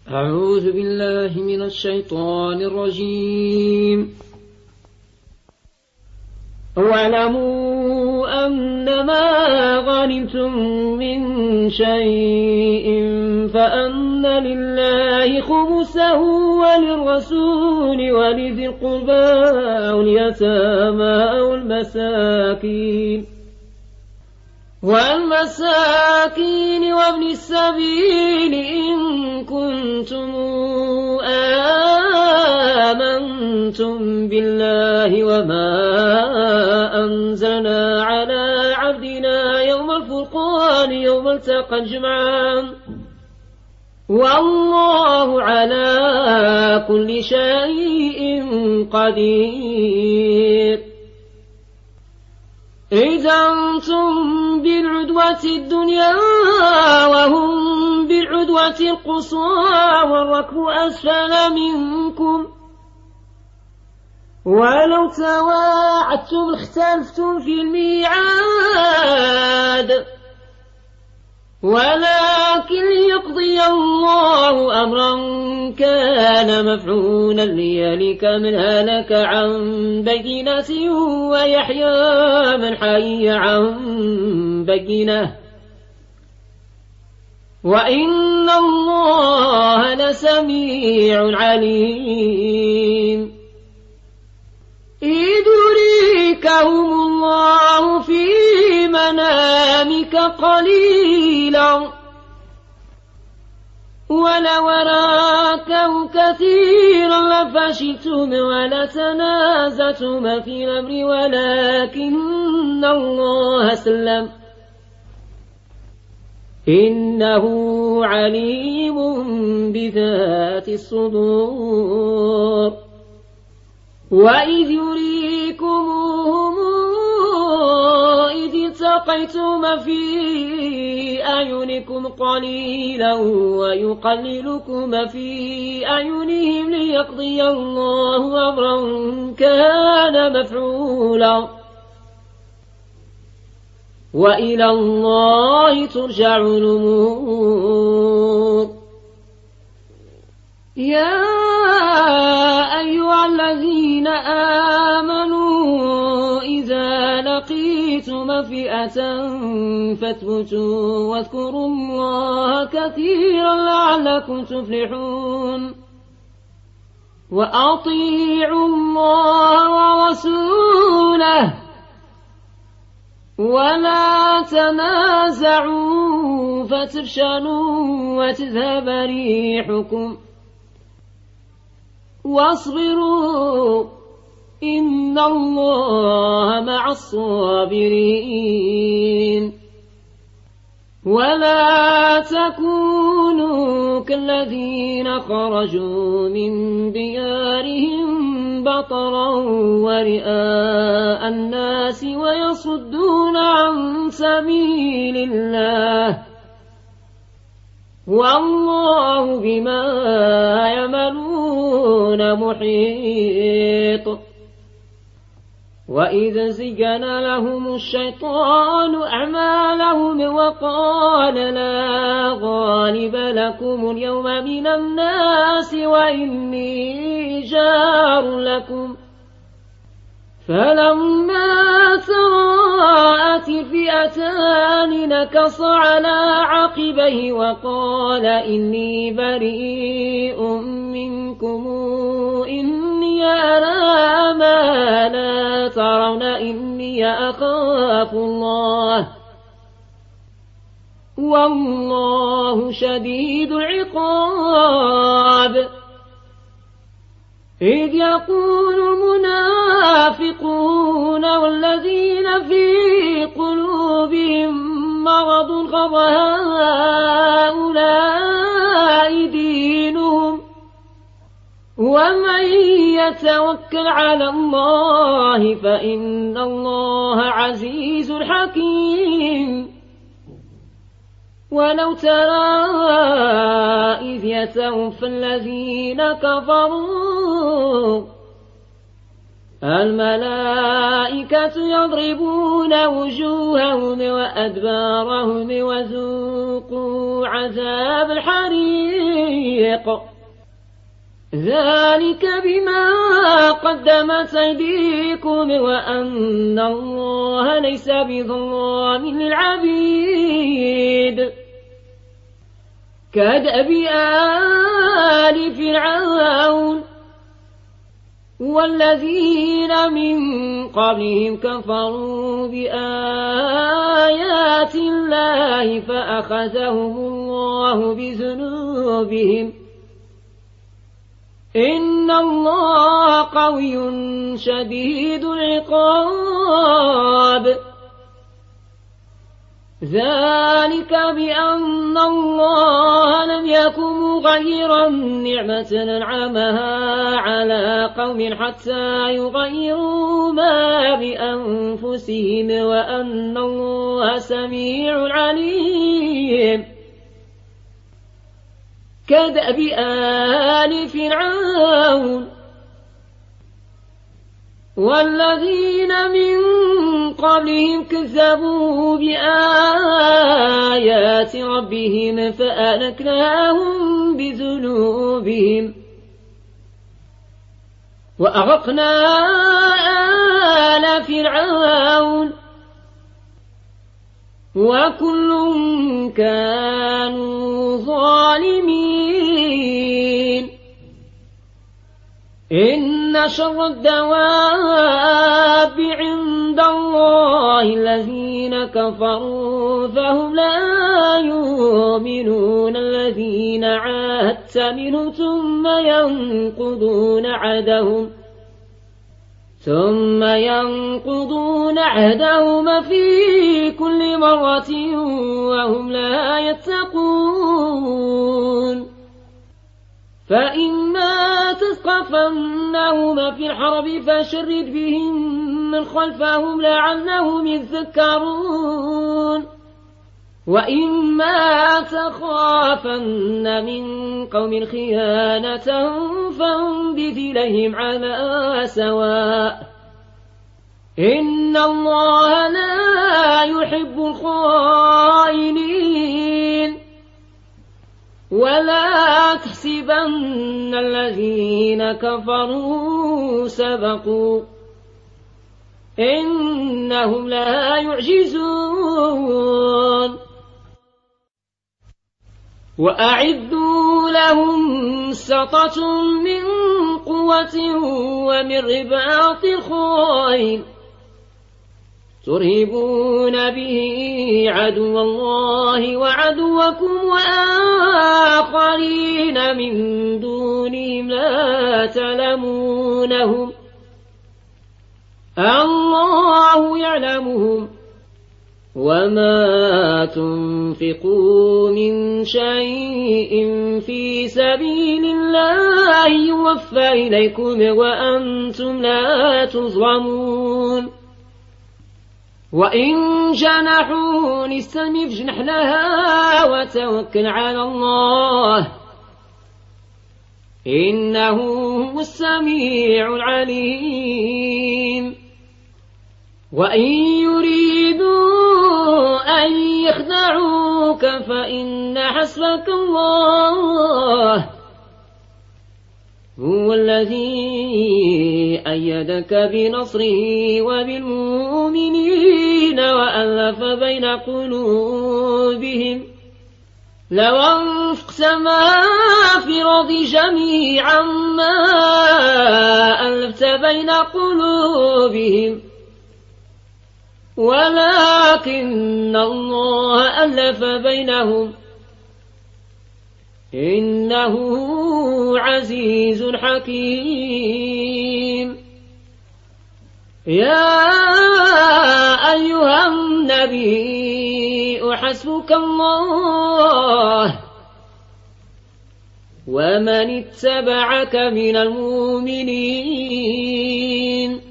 أعوذ بالله من الشيطان الرجيم. واعلموا أنما غنمتم من شيء فأن لله خمسه وللرسول ولذي القربى واليتامى والمساكين وابن السبيل إن كنتم آمنتم بالله وما أنزلنا على عبدنا يوم الفرقان يوم التقى الجمعان والله على كل شيء قدير. إذا أنتم بالعدوة الدنيا وهم بالعدوة القصوى والركب أسفل منكم ولو تواعدتم اختلفتم في الميعاد ولكن ليقضي الله أمرا كان مفعولا ليهلك من هلك عن بينة ويحيى من حي عن بينة وإن الله لسميع عليم. إذ يريكهم الله في منامك قليلا ولو أراكهم كثيرا لفشلتم ولتنازعتم في الأمر ولكن الله سلم إنه عليم بذات الصدور. وإذ يريكمهم إذ التقيتم في أعينكم قليلا ويقللكم في أعينهم ليقضي الله أمرا كان مفعولا وإلى الله ترجع الأمور. يا أيها الذين آمنوا إذا لقيتم فئة فاثبتوا واذكروا الله كثيرا لعلكم تفلحون. وأطيعوا الله ورسوله ولا تنازعوا فتفشلوا وتذهب ريحكم واصبروا إن الله مع الصابرين. ولا تكونوا كالذين خرجوا من ديارهم بطرا ورئاء الناس ويصدون عن سبيل الله والله بما يعملون محيط. وإذا زين لهم الشيطان أعمالهم وقال لا غالب لكم اليوم من الناس وإني جار لكم فلما تراءت الفئتان نكص على عقبيه وقال إني بريء منكم إني أرى ما لا ترون إني أخاف الله والله شديد العقاب. إذ يقول المنافقون والذين في قلوبهم مرض غض هؤلاء دينهم ومن يتوكل على الله فإن الله عزيز حكيم. ولو ترى إذ يتوفى الذين كفروا الملائكة يضربون وجوههم وأدبارهم وذوقوا عذاب الحريق ذلك بما قدمت أيديكم وأن الله ليس بظلام للعبيد كدأب آل فرعون والذين من قبلهم كفروا بآيات الله فأخذهم الله بذنوبهم إن الله قوي شديد العقاب ذلك بأن الله لم يكن مغيرا نعمة أنعمها على قوم حتى يغيروا ما بأنفسهم وأن الله سميع عليم كدأب آل فرعون والذين من قبلهم كذبوا بآيات ربهم فأهلكناهم بذنوبهم وأغرقنا آل فرعون وكل كانوا ظالمين إن شر الدواب عند الله الذين كفروا فهم لا يؤمنون الذين عاهدت منهم ثم ينقضون عهدهم في كل مرة وهم لا يتقون فإما تثقفنهم في الحرب فشرد بهم من خلفهم لعلهم يذكرون وإما تخافن من قوم خيانة فانبذ إليهم على سواء إن الله لا يحب الخائنين ولا تحسبن الذين كفروا سبقوا إنهم لا يعجزون وأعدوا لهم سطة من قوة ومن رباط الخيل ترهبون به عدو الله وعدوكم وآخرين من دونهم لا تعلمونهم الله يعلمهم وما تنفقوا من شيء في سبيل الله يوفى إليكم وأنتم لا تظلمون وإن جنحوا للسلم فاجنح لها وتوكل على الله إنه هو السميع العليم وإن يريدوا أن يخدعوك فإن حسبك الله هو الذي أيدك بنصره وبالمؤمنين وألف بين قلوبهم لو أنفقت ما في الأرض جميعا ما ألفت بين قلوبهم ولكن الله ألف بينهم إنه عزيز حكيم يا أيها النبي حسبك الله ومن اتبعك من المؤمنين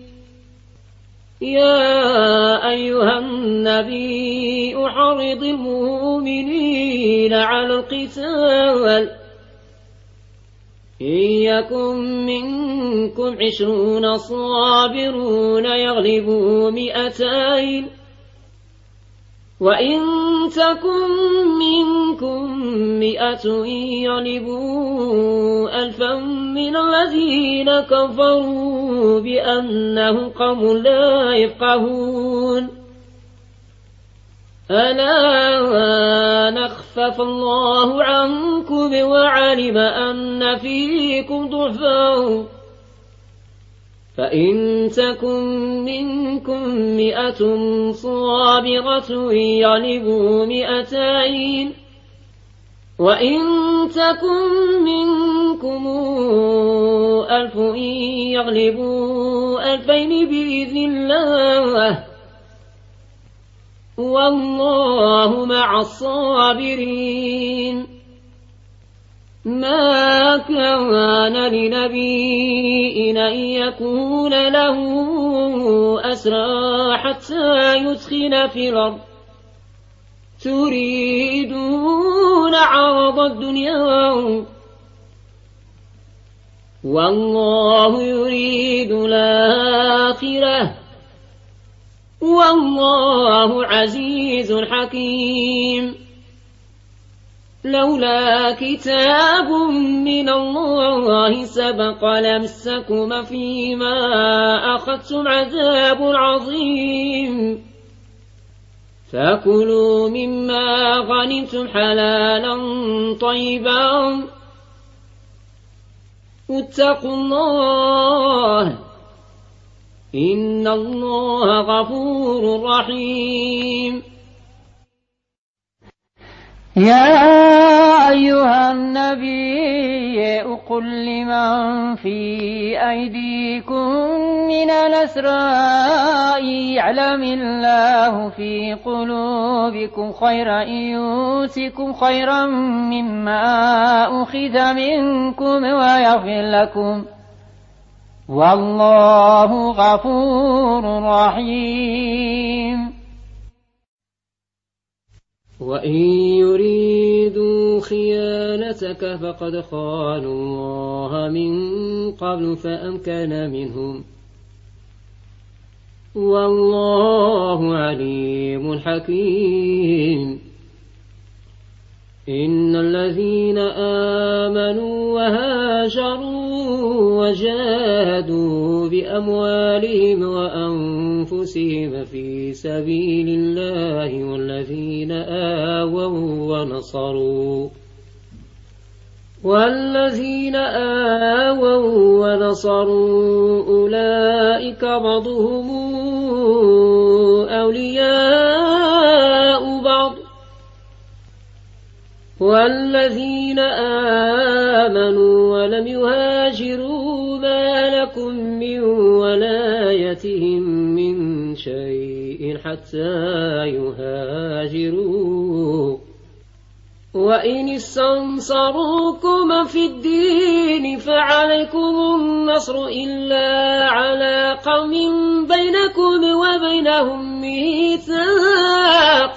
يا أيها النبي أحرض المؤمنين على القتال إن يكن منكم 20 صابرون يغلبوا 200 وإن تكن منكم 100 يغلبوا 1000 من الذين كفروا بأنهم قوم لا يفقهون ألا نخفف الله عنكم وعلم أن فيكم ضعفا فإن تكن منكم 100 صابرة يغلبوا 200 وإن تكن منكم 1000 يغلبوا 2000 بإذن الله والله مع الصابرين ما كان لنبي أن يكون له أسرى حتى يثخن في الأرض تريدون عرض الدنيا والله يريد الآخرة والله عزيز حكيم لولا كتاب من الله سبق لمسكم فيما أخذتم عذاب عظيم فكلوا مما غنمتم حلالا طيبا واتقوا الله إن الله غفور رحيم يا أيها النبي قل لمن في أيديكم من الأسرى يعلم الله في قلوبكم خيرا يؤتكم خيرا مما أخذ منكم ويغفر لكم والله غفور رحيم وإن يريدوا خيانتك فقد خانوا الله من قبل فأمكن منهم والله عليم حكيم إن الذين آمنوا وهاجروا وجاهدوا بأموالهم وأنفسهم في سبيل الله والذين آووا ونصروا أولئك بعضهم أولياء بعض والذين آمنوا ولم يهاجروا ما لكم من ولايتهم من شيء حتى يهاجروا وإن استنصروكم في الدين فعليكم النصر إلا على قوم بينكم وبينهم ميثاق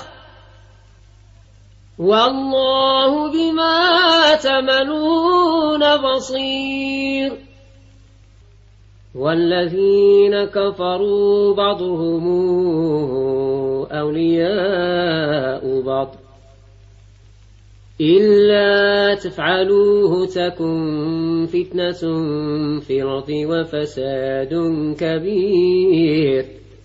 والله بما تعملون بصير والذين كفروا بعضهم أولياء بعض إلا تفعلوه تكن فتنة في الأرض وفساد كبير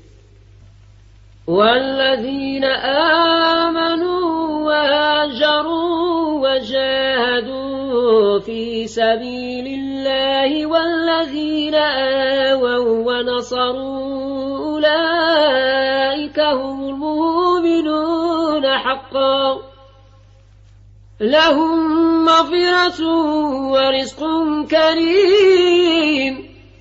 والذين آمنوا وهاجروا وجاهدوا في سبيل الله والذين آووا ونصروا أولئك هم المؤمنون حقا لهم مغفرة ورزق كريم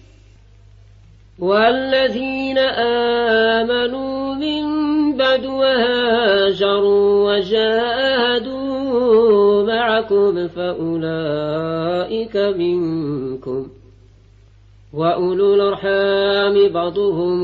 والذين آمنوا من بعد وهاجروا وجاهدوا معكم فأولئك منكم وأولو الأرحام بعضهم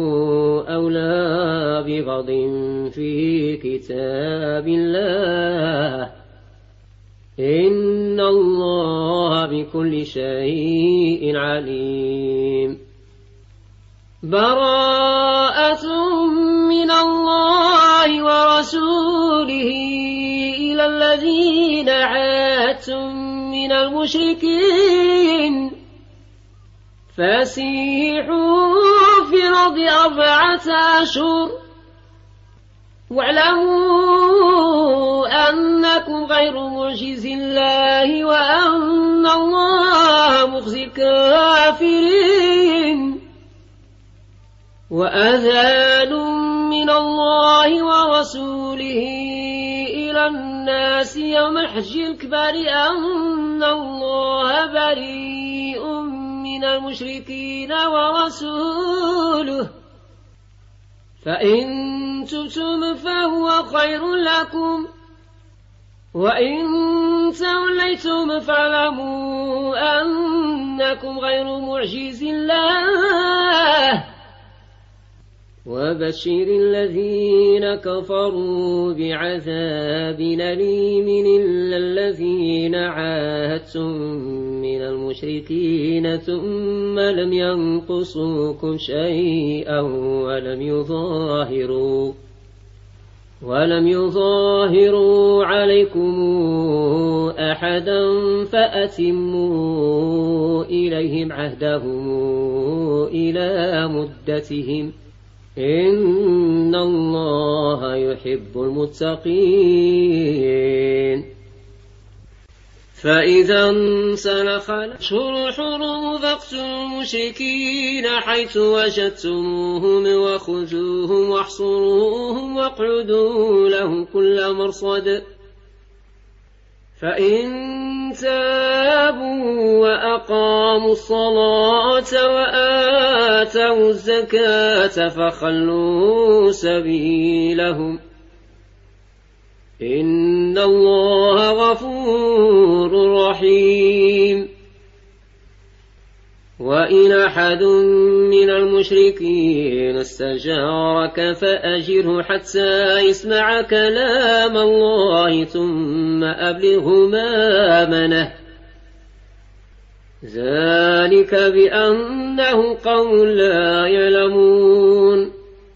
أولى ببعض في كتاب الله إن إن الله بكل شيء عليم. براءة من الله ورسوله إلى الذين عاهدتم من المشركين فسيحوا في الأرض 4 أشهر واعلموا أنكم غير معجز الله وأن الله مخزي الكافرين. وأذان من الله ورسوله إلى الناس يوم الحج الأكبر أن الله بريء من المشركين ورسوله فإن تبتم فهو خير لكم وإن توليتم فاعلموا أنكم غير معجز الله وبشر الذين كفروا بعذاب أليم إلا الذين عاهدتم من المشركين ثم لم ينقصوكم شيئا ولم يظاهروا عليكم أحدا فأتموا إليهم عهدهم إلى مدتهم إن الله يحب المتقين. فإذا انسلخ الأشهر الحرم فاقتلوا المشركين حيث وجدتموهم وخذوهم واحصروهم واقعدوا لهم كل مرصد فإن تابوا وأقاموا الصلاة وآتوا الزكاة فخلوا سبيلهم إن الله غفور رحيم. وإن أحد من المشركين استجارك فأجره حتى يسمع كلام الله ثم أبلغه مأمنه ذلك بأنه قوم لا يعلمون.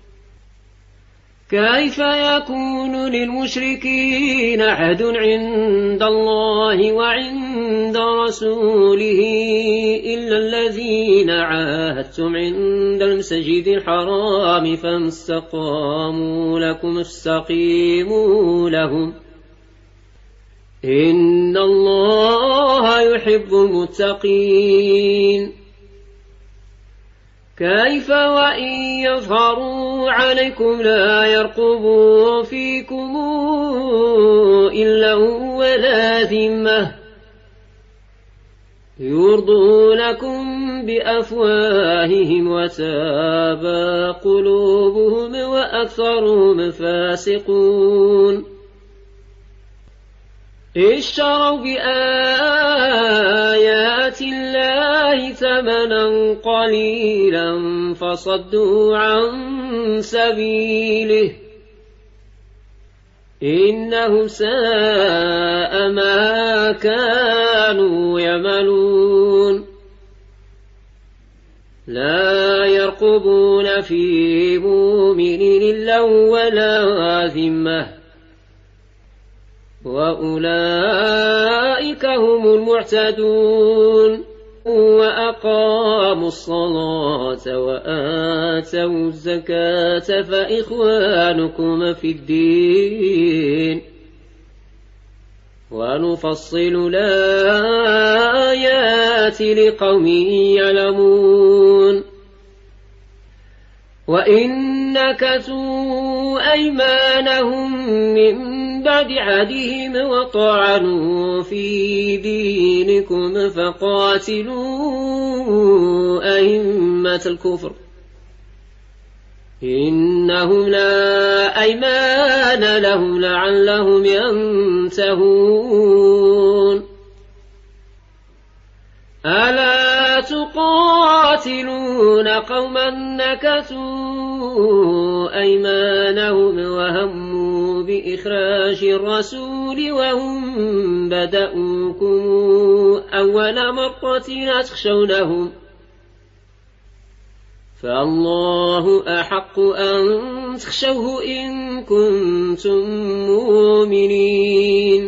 كيف يكون للمشركين عهد عند الله وعند رسوله إلا الذين عاهدتم عند المسجد الحرام فما استقاموا لكم فاستقيموا لهم إن الله يحب المتقين. كيف وإن يظهروا عليكم لا يرقبوا فيكم إلا ولا ذمة يرضونكم بأفواههم وتابى قلوبهم وأكثرهم فاسقون. اشتروا بآيات الله ثمنا قليلا فصدوا عن سبيله إنهم ساء ما كانوا يعملون. لا يرقبون في مؤمن إلا ولا ذمة وأولئك هم المعتدون. وأقاموا الصلاة وآتوا الزكاة فإخوانكم في الدين ونفصل الآيات لقوم يعلمون. وإن نكثوا أيمانهم من بعد عهدهم وطعنوا في دينكم فقاتلوا أئمة الكفر إنهم لا أيمان لهم لعلهم ينتهون. ألا تقاتلون قوما نكثوا أيمانهم وهموا بإخراج الرسول وهم بدؤوكم أول مرة تخشونهم فالله أحق أن تخشوه إن كنتم مؤمنين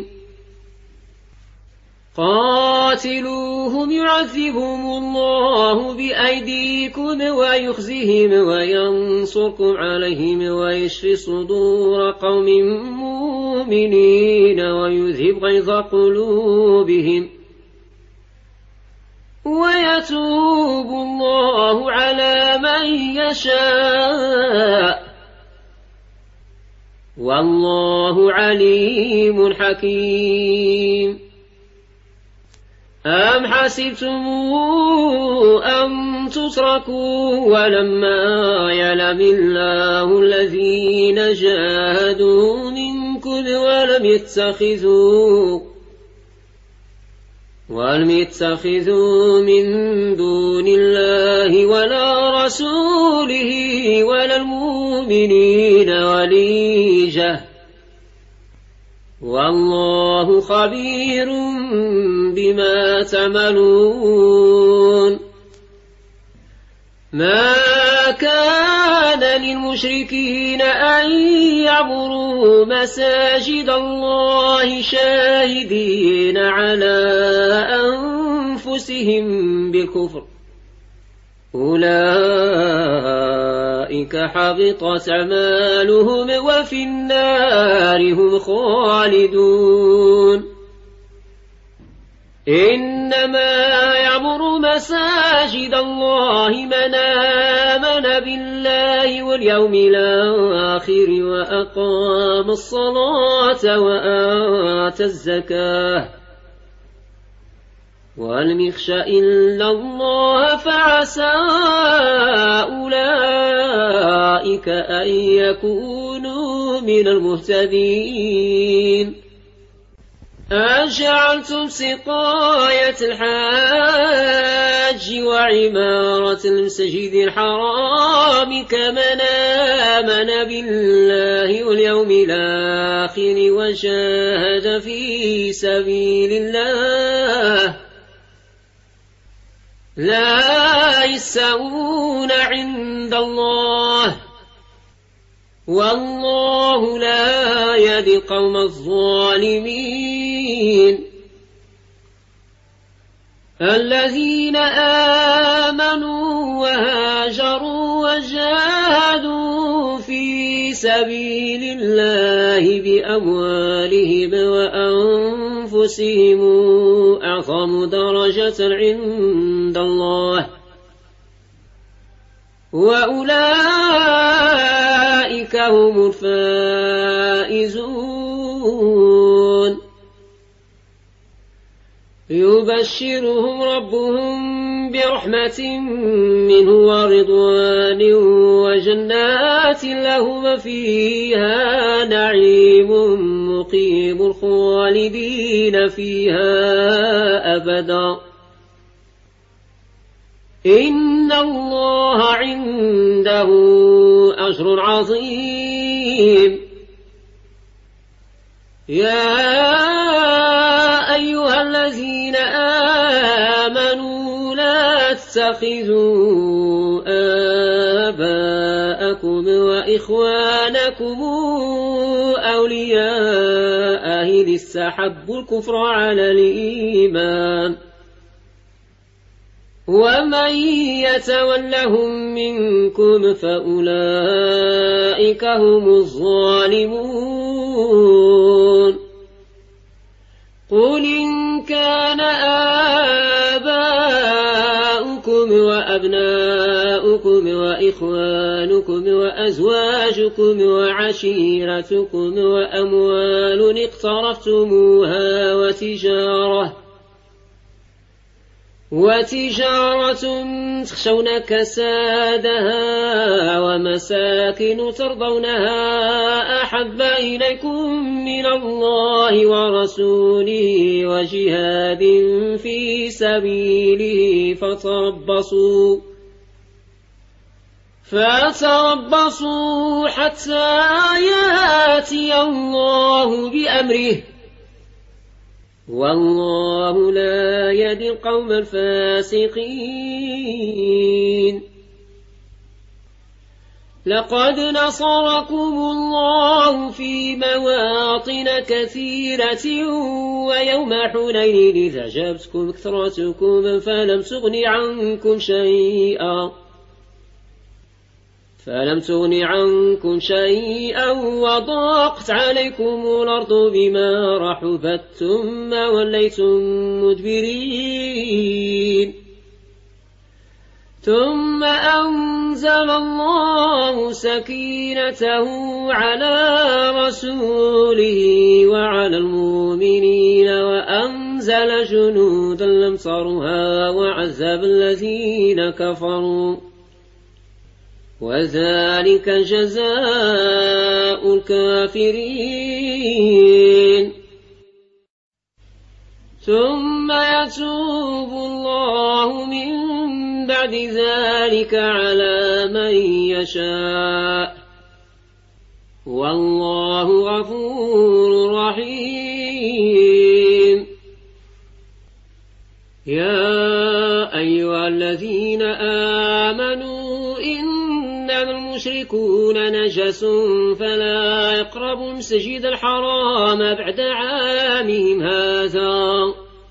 قاتلوهم يعذبهم الله بأيديكم ويخزهم وينصركم عليهم ويشفي صدور قوم مؤمنين ويذهب غيظ قلوبهم ويتوب الله على من يشاء والله عليم حكيم أم حسبتم أن تتركوا ولما يعلم الله الذين جاهدوا منكم ولم يتخذوا من دون الله ولا رسوله ولا المؤمنين وليجة والله خبير بما تعملون ما كان للمشركين أن يعمروا مساجد الله شاهدين على أنفسهم بالكفر أولئك حبطت أعمالهم وفي النار هم خالدون إنما يعمر مساجد الله من آمن بالله واليوم الآخر وأقام الصلاة وآتى الزكاة ولم يخش إلا الله فعسى أولئك أن يكونوا من المهتدين أجعلتم سقاية الحاج وعمارة المسجد الحرام كمن آمن بالله واليوم الآخر وجاهد في سبيل الله لا يستوون عند الله والله لا يهدي القوم الظالمين الذين آمنوا وهاجروا وجاهدوا في سبيل الله بأموالهم وأنفسهم أعظم درجة عند الله وأولئك هم الفائزون يبشرهم ربهم برحمة منه ورضوان وجنات لهم فيها نعيم مقيم خالدين فيها أبدا إن الله عنده أجر عظيم يا أيها الذين آمنوا لا تتخذوا آباءكم وإخوانكم أولياء إذ استحبوا الكفر على الإيمان ومن يتولهم منكم فأولئك هم الظالمون قل إن كان آباؤكم وأبناؤكم وإخوانكم وأزواجكم وعشيرتكم وأموال اقترفتموها وتجارة تخشون كسادها ومساكن ترضونها أحب إليكم من الله ورسوله وجهاد في سبيله فتربصوا حتى ياتي الله بأمره والله لا يهدي القوم الفاسقين. لقد نصركم الله في مواطن كثيرة ويوم حنين إذ أعجبتكم كثرتكم فلم تغن عنكم شيئا وضاقت عليكم الأرض بما رحبت ثم وليتم مدبرين. ثم أنزل الله سكينته على رسوله وعلى المؤمنين وأنزل جنودا لم تروها وعذب الذين كفروا وذلك جزاء الكافرين. ثم يتوب الله من بعد ذلك على من يشاء والله غفور رحيم. يا أيها الذين آمنوا إنما المشركون نجس فلا يقربوا المسجد الحرام بعد عامهم هذا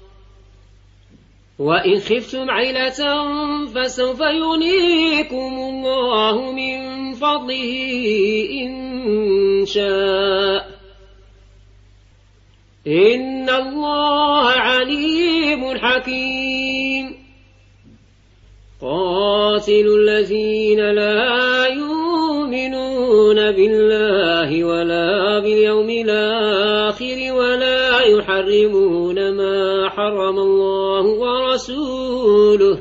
وإن خفتم عيلة فسوف يغنيكم الله من فضله إن شاء إن الله عليم حكيم. قاتلوا الذين لا يؤمنون بالله ولا باليوم الآخر ولا يحرمون ما حرم الله ورسوله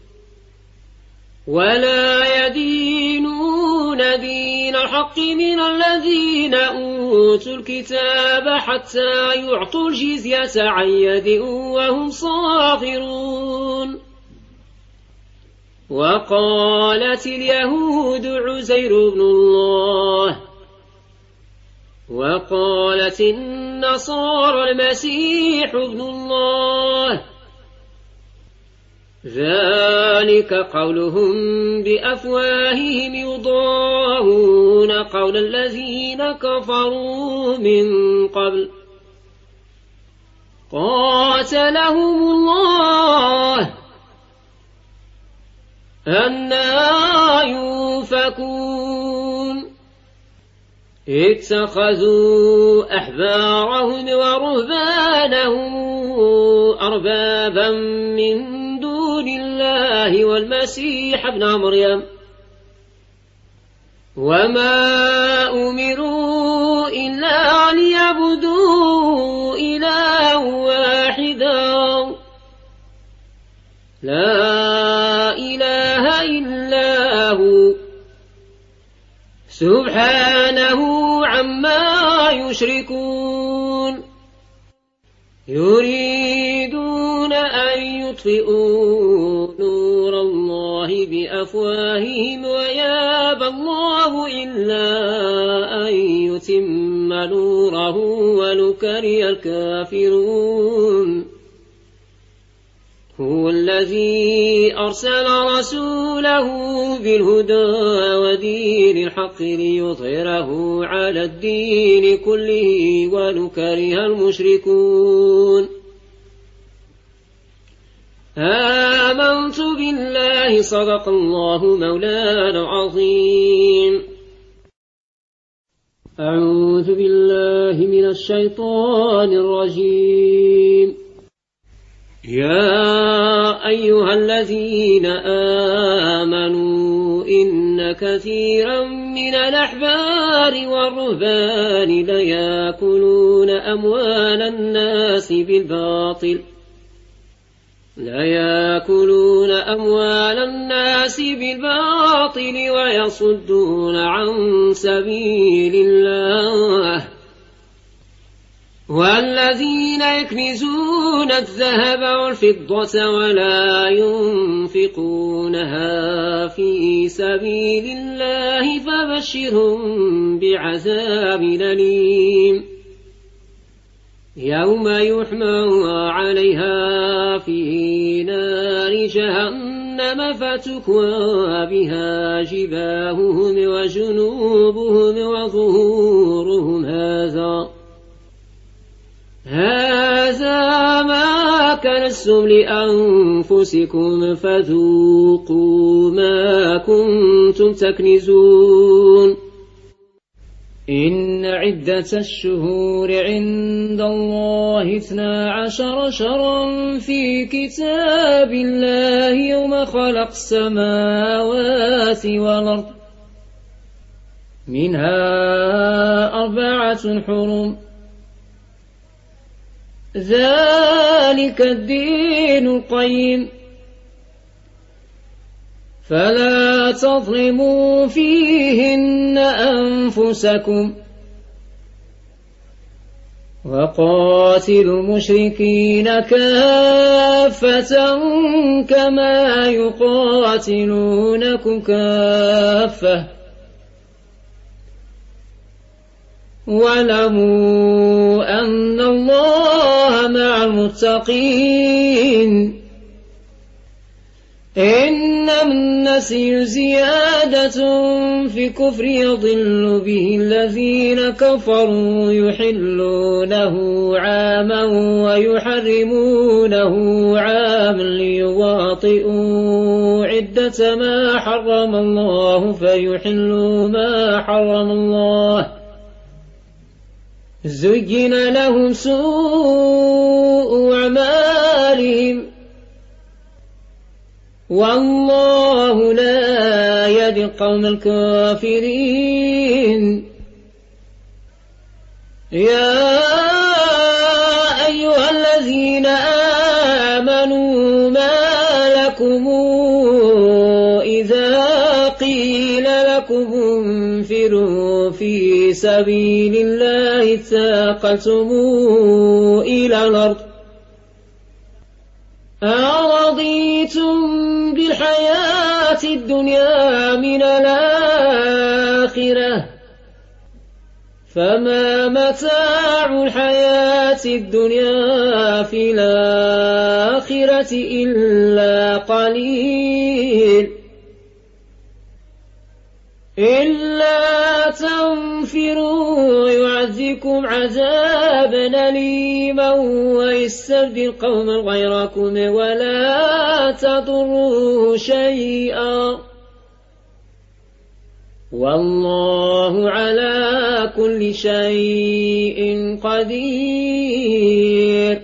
ولا يدينون دين الحق من الذين أوتوا الكتاب حتى يعطوا الجزية عن يد وهم صاغرون. وقالت اليهود عزير بن الله وقالت النصارى المسيح ابن الله ذلك قولهم بأفواههم يضاهون قول الذين كفروا من قبل قاتلهم الله أنى يؤفكون. اتخذوا أحبارهم ورهبانهم أربابا من دون الله والمسيح ابن مريم وما أمروا إلا ليعبدوا إلها واحدا لا إله إلا هو سبحانه عما يشركون. يريدون أن يطفئوا نور الله بأفواههم ويابى الله إلا أن يتم نوره ولو كره الكافرون. هو الذي أرسل رسوله بالهدى ودين الحق ليظهره على الدين كله ولو كره المشركون. آمنت بالله صدق الله مولانا العظيم. أعوذ بالله من الشيطان الرجيم. يا أيها الذين آمنوا إن كثيرا من الأحبار والرهبان ليأكلون أموال الناس بالباطل ويصدون عن سبيل الله والذين يكنزون الذهب والفضة ولا ينفقونها في سبيل الله فبشرهم بعذاب أليم يوم يحمى عليها في نار جهنم فتكوى بها جباههم وجنوبهم وظهورهم هذا ما كنزتم لأنفسكم فذوقوا ما كنتم تكنزون إن عدة الشهور عند الله 12 شهرا في كتاب الله يوم خلق السماوات والأرض منها 4 حرم ذلك الدين القيم فلا تظلموا فيهن أنفسكم وقاتلوا المشركين كافة كما يقاتلونكم كافة واعلموا أن الله مع المتقين إنما النسي زيادة في كفر يضل به الذين كفروا يحلونه عاما ويحرمونه عاما ليواطئوا عدة ما حرم الله فيحلوا ما حرم الله زين لهم سوء أعمالهم والله لا يهدي القوم الكافرين يا أيها الذين آمنوا ما لكم إذا قيل لكم انفروا في سبيل الله ثاقلتم إلى الأرض أرضيتم بالحياة الدنيا من الآخرة فما متاع الحياة الدنيا في الآخرة إلا قليل إلا تنفروا يعذبكم عذابا أليما ويستبدل قوما غيركم ولا تضروا شيئا والله على كل شيء قدير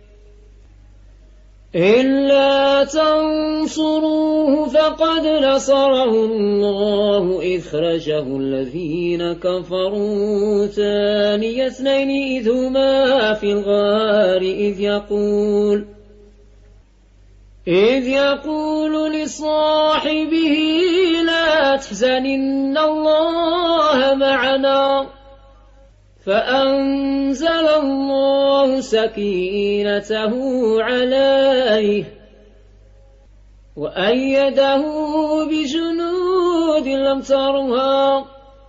إلا تنصروه فقد نصره الله إذ خرجه الذين كفروا ثاني اثنين إذ هما في الغار إذ يقول لصاحبه لا تحزن إن الله معنا فأنزل الله سكينته عليه وأيده بجنود لم ترها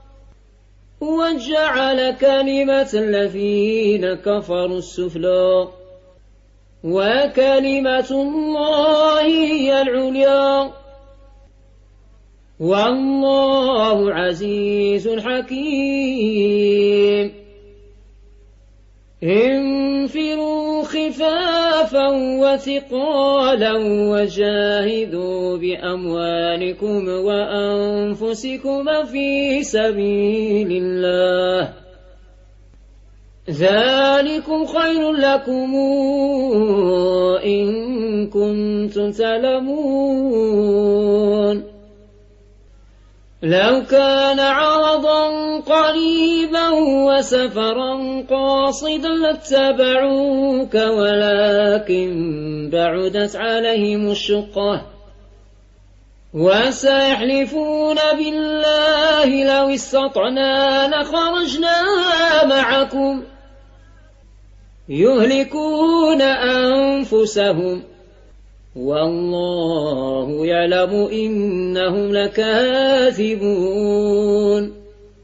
وجعل كلمة الذين كفروا السفلى وكلمة الله هي العليا والله عزيز حكيم انفروا خفافا وثقالا وجاهدوا بأموالكم وأنفسكم في سبيل الله ذلكم خير لكم إن كنتم تعلمون لو كان عرضا قريبا وسفرا قاصدا لاتبعوك ولكن بعدت عليهم الشقة وسيحلفون بالله لو استطعنا لخرجنا معكم يهلكون أنفسهم والله يعلم إنهم لكاذبون.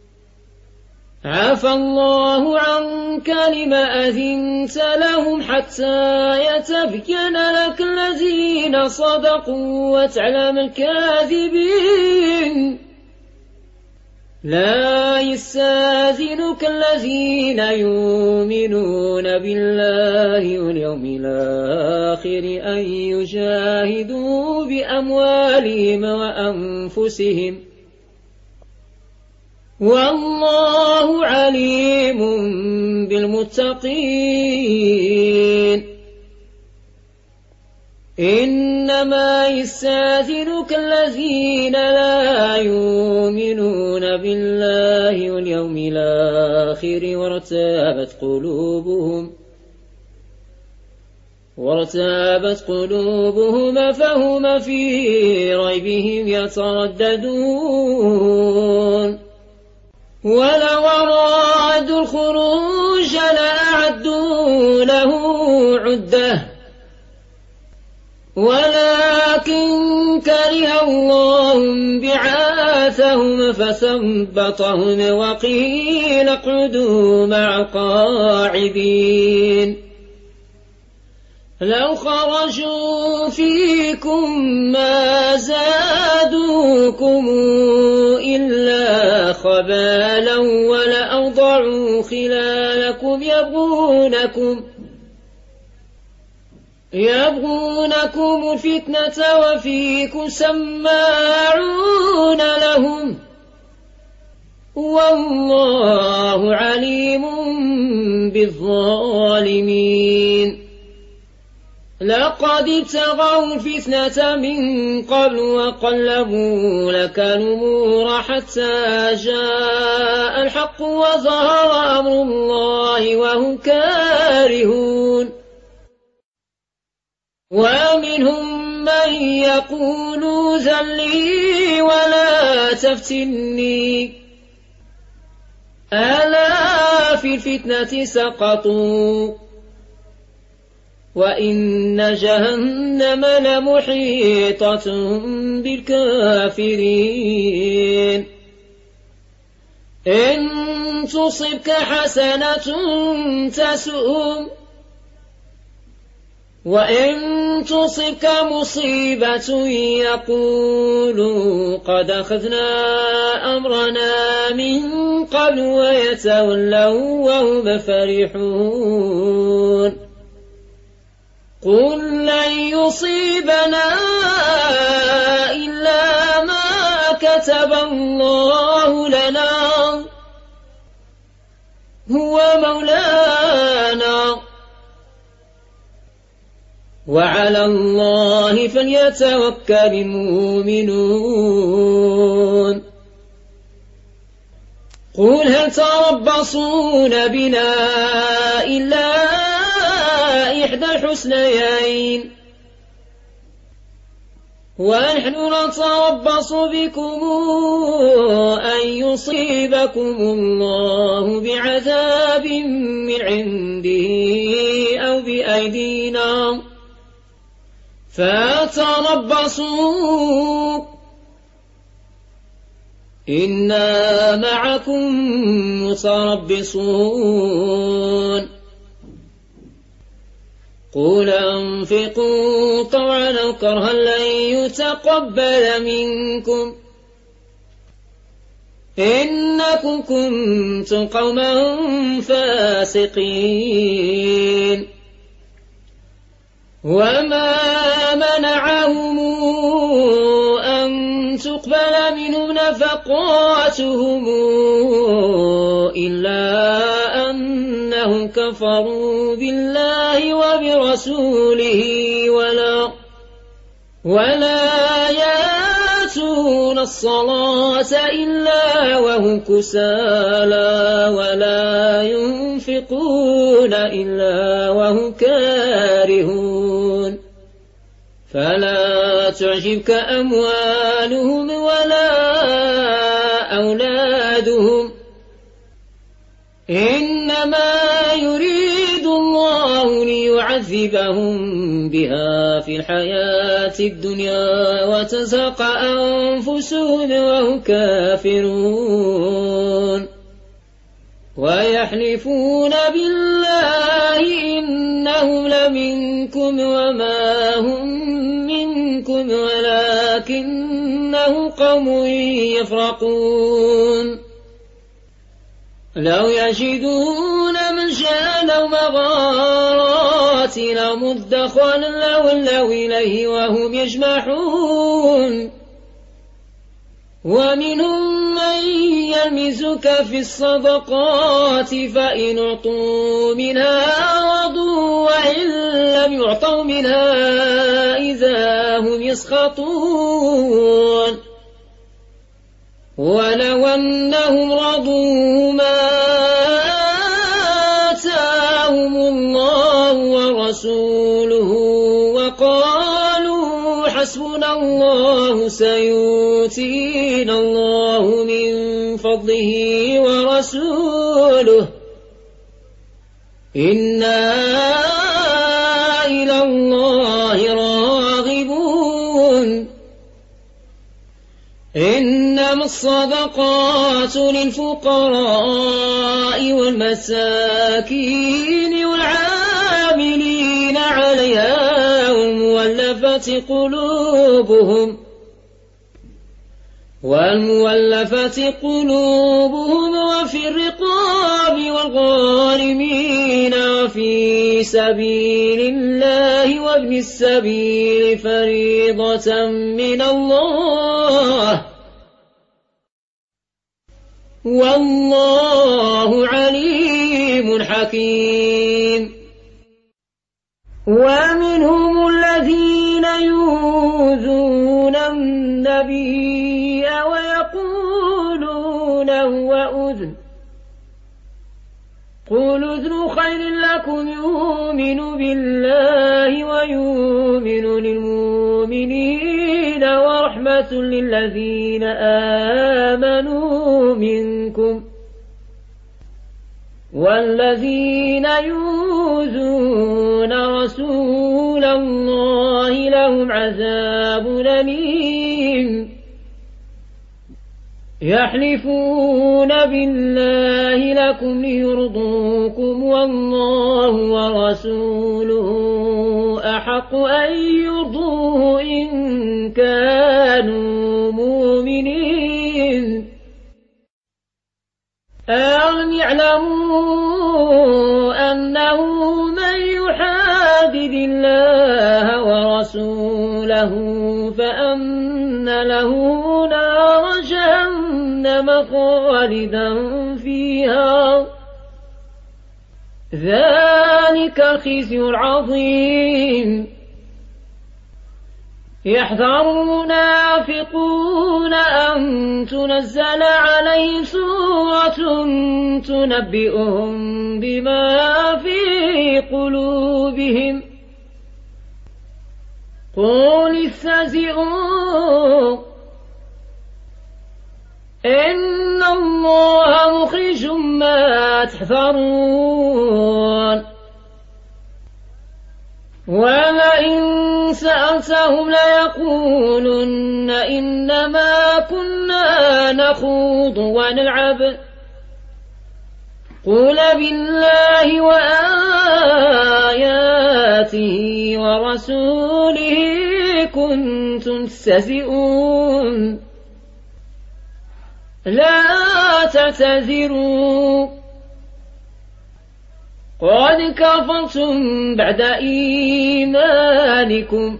عفى الله عنك لم أذنت لهم حتى يتبين لك الذين صدقوا وتعلم الكاذبين. لا يستأذنك الذين يؤمنون بالله واليوم الآخر أن يجاهدوا بأموالهم وأنفسهم والله عليم بالمتقين. إنما يستأذنك الذين لا يؤمنون بالله واليوم الآخر وارتابت قلوبهم فهم في ريبهم يترددون. ولو أرادوا الخروج لأعدوا له عدة ولكن كره الله بعاثهم فثبطهم وقيل اقعدوا مع القاعدين. لو خرجوا فيكم ما زادوكم إلا خبالا ولأوضعوا خلالكم يبغونكم الفتنة وفيكم سماعون لهم والله عليم بالظالمين. لقد ابتغوا الفتنة من قبل وقلبوا لك الأمور حتى جاء الحق وظهر أمر الله وهم كارهون. ومنهم من يقول ائذن لي ولا تفتني ألا في الفتنة سقطوا وإن جهنم لمحيطة بالكافرين. إن تصبك حسنة تسؤهم وإن تصبك مصيبة يقولوا قد أخذنا أمرنا من قبل ويتولوا وهم فرحون. قل لن يصيبنا إلا ما كتب الله لنا هو مولانا وعلى الله فليتوكل المؤمنون. قل هل تربصون بنا إلا إحدى الحسنيين ونحن نتربص بكم أن يصيبكم الله بعذاب من عنده أو بأيدينا فتربصوا إنا معكم متربصون. قل أنفقوا طوعا أو كرها لن يتقبل منكم إنكم كنتم قوما فاسقين. وما منعهم أن تقبل منهم نفقاتهم إلا أنهم كفروا بالله وبرسوله ولا يأتون الصلاة إلا وهم كسالى ولا ينفقون إلا وهم كارهون. فلا تعجبك أموالهم ولا أولادهم إنما يريد الله يعذبهم بها في الحياة الدنيا وتزهق أنفسهم وهم كافرون ويحلفون بالله إنهم لمنكم وما هم منكم ولكنهم قوم يفرقون لو يجدون ملجأ أو مغارات أو مدخلا لولوا إليه وهم يجمحون ومنهم من يلمزك في الصدقات فإن أعطوا منها رضوا وإن لم يعطوا منها إذا هم يسخطون ولو أنهم رضوا ما آتاهم الله ورسوله وقالوا حسبنا الله سيؤتينا الله من فضله ورسوله إنا إلى الله راغبون إنما الصدقات للفقراء والمساكين والعاملين عليها والمولفة قلوبهم وفي الرقاب والغارمين وفي سبيل الله وابن السبيل فريضة من الله والله عليم حكيم ومنهم الذين يؤذون النبي ويقولون هو أذن قل أذن خير لكم يؤمن بالله ويؤمن للمؤمنين ورحمة للذين آمنوا منكم والذين يؤذون رسول الله لهم عذاب أليم يحلفون بالله لكم ليرضوكم والله ورسوله أحق أن يرضوه إن كانوا مؤمنين ألم يعلموا أنه من يحادد الله ورسوله فأن له نار جهنم خالدا فيها ذلك الخزي العظيم يحذر المنافقون أن تنزل عليهم سورة تنبئهم بما في قلوبهم قل استهزئوا إن الله مخرج ما تحذرون ولئن سألتهم ليقولن إنما كنا نخوض ونلعب قل بالله وآياته ورسوله كنتم تستهزئون لا تعتذروا قد كفرتم بعد إيمانكم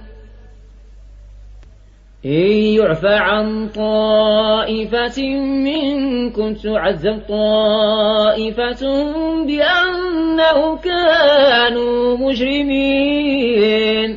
إن يعفى عن طائفة منكم تعذب طائفة بأنهم كانوا مجرمين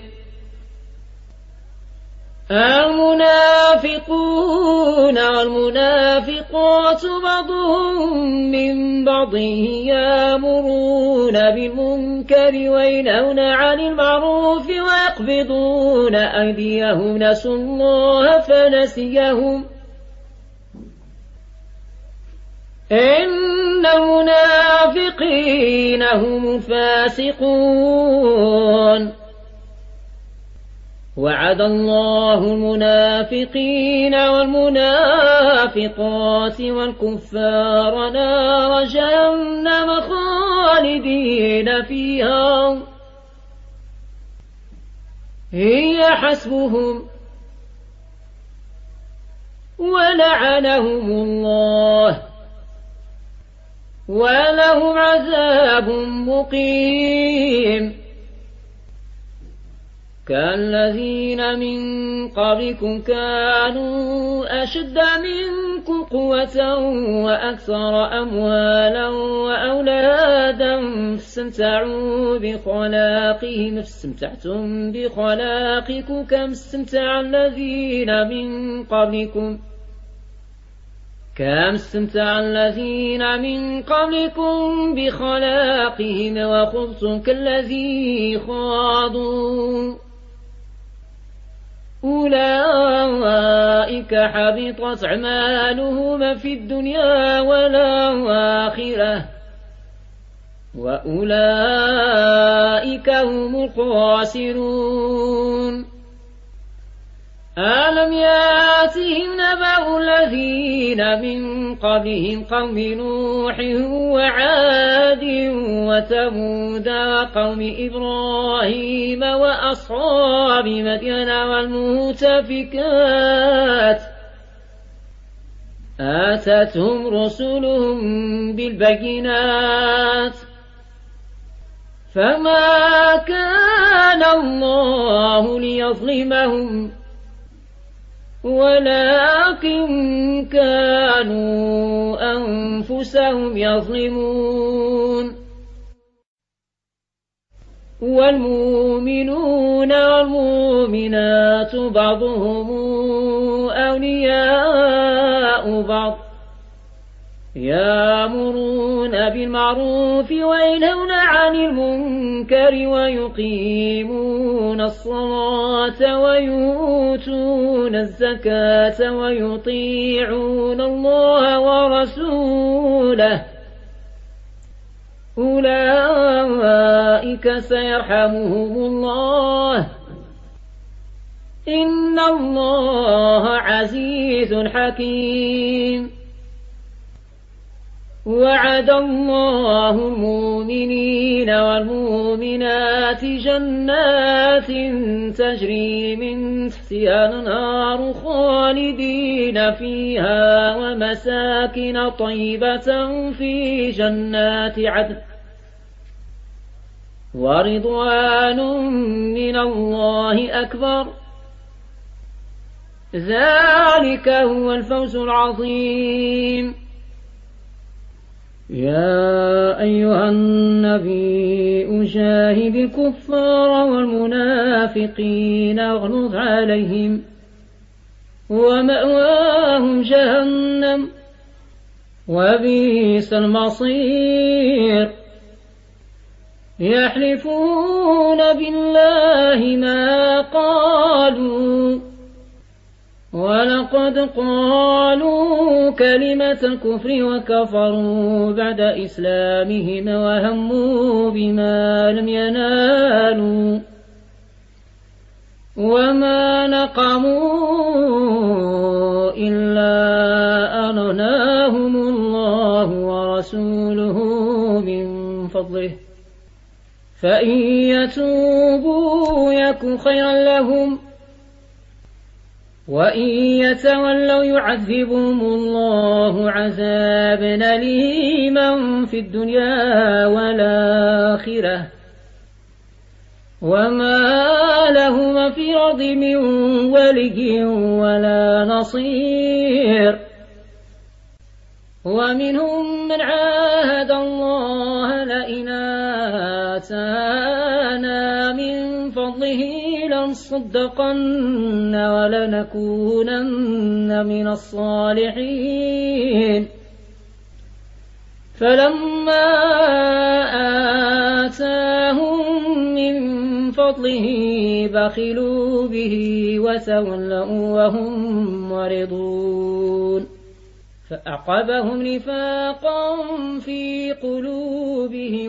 المنافقون والمنافقات بعضهم من بعض يأمرون بالمنكر وينهون عن المعروف ويقبضون أيديهم نسوا الله فنسيهم إن المنافقين هم الفاسقون وعد الله المنافقين والمنافقات والكفار نار جهنم خالدين فيها هي حسبهم ولعنهم الله ولهم عذاب مقيم كالذين من قبلكم كانوا أشد منكم قوة وأكثر أموالا وأولادا فاستمتعتم بخلاقكم كما استمتع الذين من قبلكم بخلاقهم وخضتم كالذي خاضوا أولئك حبطت أعمالهم في الدنيا والآخرة وأولئك هم الخاسرون ألم يأتهم نبأ الذين من قبلهم قوم نوح وعاد وثمود وقوم إبراهيم وأصحاب مدين والمؤتفكات آتتهم رسلهم بالبينات فما كان الله ليظلمهم ولكن كانوا أنفسهم يظلمون والمؤمنون والمؤمنات بعضهم أولياء بعض يأمرون بالمعروف وينهون عن المنكر ويقيمون الصلاة ويؤتون الزكاة ويطيعون الله ورسوله أولئك سيرحمهم الله إن الله عزيز حكيم وعد الله المؤمنين والمؤمنات جنات تجري من تحتها الأنهار خالدين فيها ومساكن طيبة في جنات عدن ورضوان من الله أكبر ذلك هو الفوز العظيم يا أيها النبي جاهد الكفار والمنافقين واغلظ عليهم ومأواهم جهنم وبئس المصير يحلفون بالله ما قالوا ولقد قالوا كلمة الكفر وكفروا بعد إسلامهم وهموا بما لم ينالوا وما نقموا إلا أن أغناهم الله ورسوله من فضله فإن يتوبوا يك خيرا لهم وإن يتولوا يعذبهم الله عذابا أليما في الدنيا والآخرة وما لهم في الأرض من ولي ولا نصير ومنهم من عاهد الله لئن آتانا من فضله لنصدقن ولنكونن من الصالحين فلما آتاهم من فضله بخلوا به وتولوا وهم معرضون فأعقبهم نفاقا في قلوبهم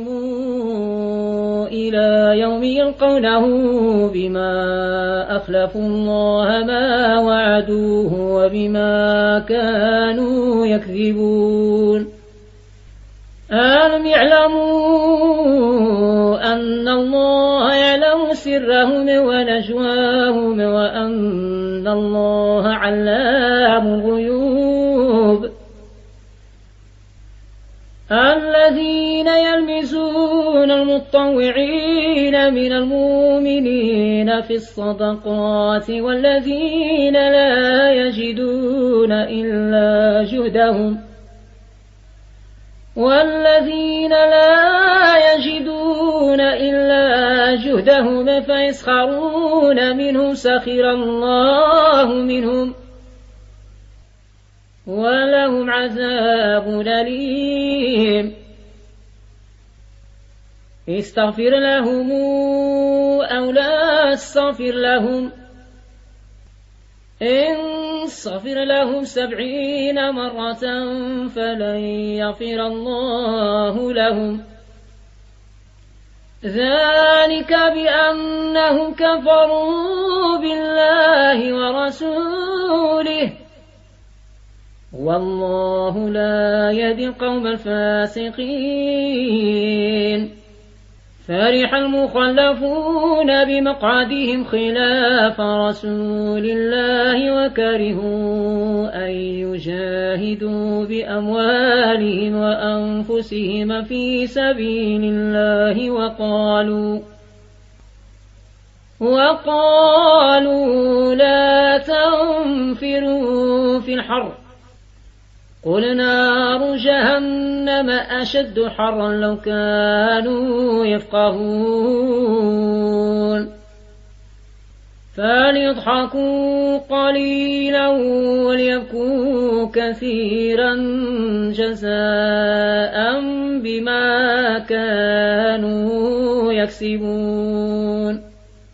إلى يوم يلقونه بما أخلفوا الله ما وعدوه وبما كانوا يكذبون. ألم يعلموا أن الله يعلم سرهم ونجواهم وأن الله علام الغيوب. الذين يلمزون المطوعين من المؤمنين في الصدقات والذين لا يجدون إلا جهدهم فيسخرون منهم سخر الله منهم ولهم عذاب أليم. استغفر لهم أو لا استغفر لهم إن استغفر لهم 70 مرة فلن يغفر الله لهم، ذلك بأنهم كفروا بالله ورسوله والله لا يهدي القوم الفاسقين. فرح المخلفون بمقعدهم خلاف رسول الله وكرهوا أن يجاهدوا بأموالهم وأنفسهم في سبيل الله وقالوا لا تنفروا في الحر قل نار جهنم أشد حرا لو كانوا يفقهون. فليضحكوا قليلا وليبكوا كثيرا جزاء بما كانوا يكسبون.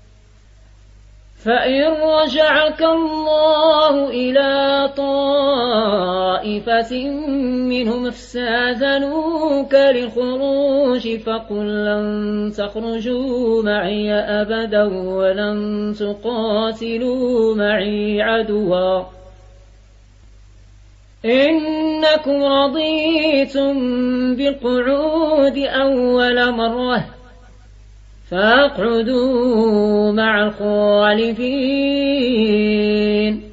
فإن رجعك الله إلى طائفة منهم استأذنوك للخروج فقل لن تخرجوا معي أبدا ولن تقاتلوا معي عدوا إنكم رضيتم بالقعود أول مرة فاقعدوا مع الخالفين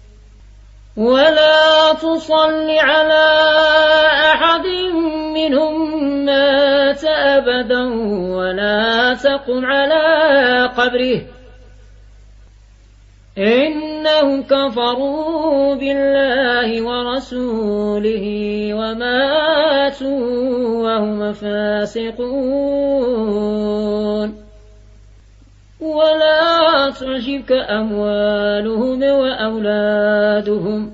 ولا تصل على أحد منهم مات أبدا ولا تقم على قبره إنهم كفروا بالله ورسوله وماتوا وهم فاسقون. ولا تعجبك أموالهم وأولادهم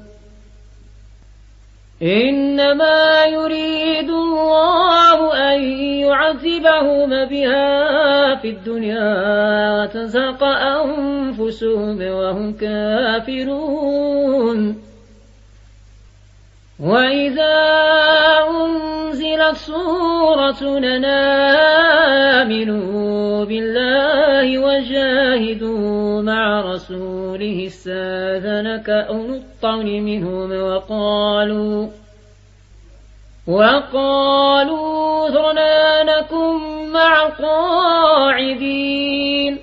إنما يريد الله أن يعذبهم بها في الدنيا وتزهق أنفسهم وهم كافرون. وإذا أنزلت سورة آمنوا بالله وجاهدوا مع رسوله استاذنك أولو الطول منهم وقالوا ذرنا نكن مع القاعدين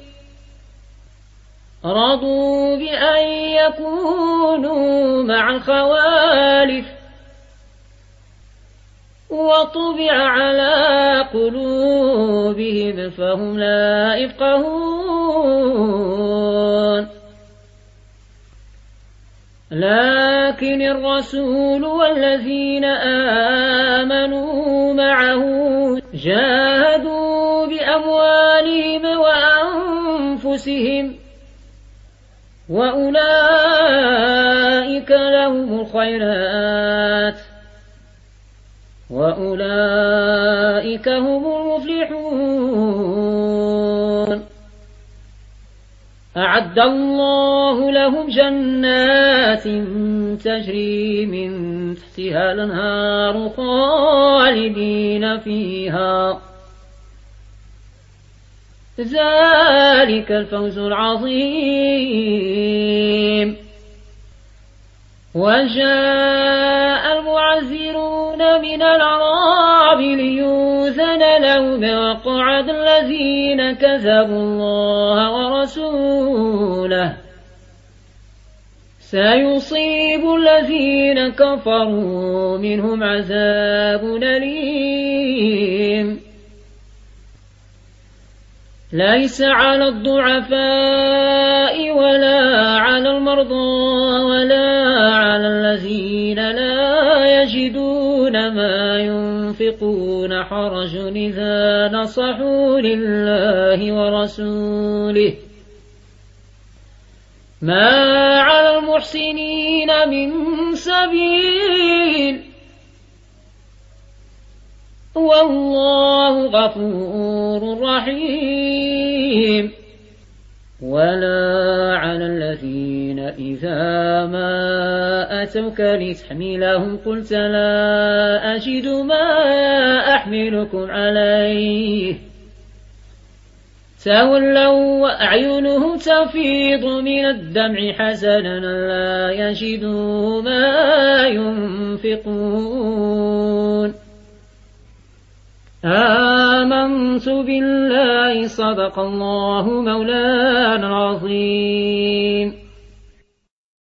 رضوا بأن يكونوا مع الخوالف وطبع على قلوبهم فهم لا يفقهون. لكن الرسول والذين آمنوا معه جاهدوا بأموالهم وأنفسهم وأولئك لهم الخيرات وأولئك هم المفلحون. أعد الله لهم جنات تجري من تحتها الأنهار خالدين فيها ذلك الفوز العظيم. وجاء المعذرون من الأعراب ليؤذن لهم وقعد الذين كذبوا الله ورسوله سيصيب الذين كفروا منهم عذاب أليم. ليس على الضعفاء ولا على المرضى ولا على الذين لا يجدون ما ينفقون حرج إذا نصحوا لله ورسوله ما على المحسنين من سبيل والله غفور رحيم. ولا على الذين إذا ما أتوك لتحملهم قلت لا أجد ما أحملكم عليه تولوا وأعينهم تفيض من الدمع حزنا لا يجدوا ما ينفقون. آمنت بالله صدق الله مولانا العظيم.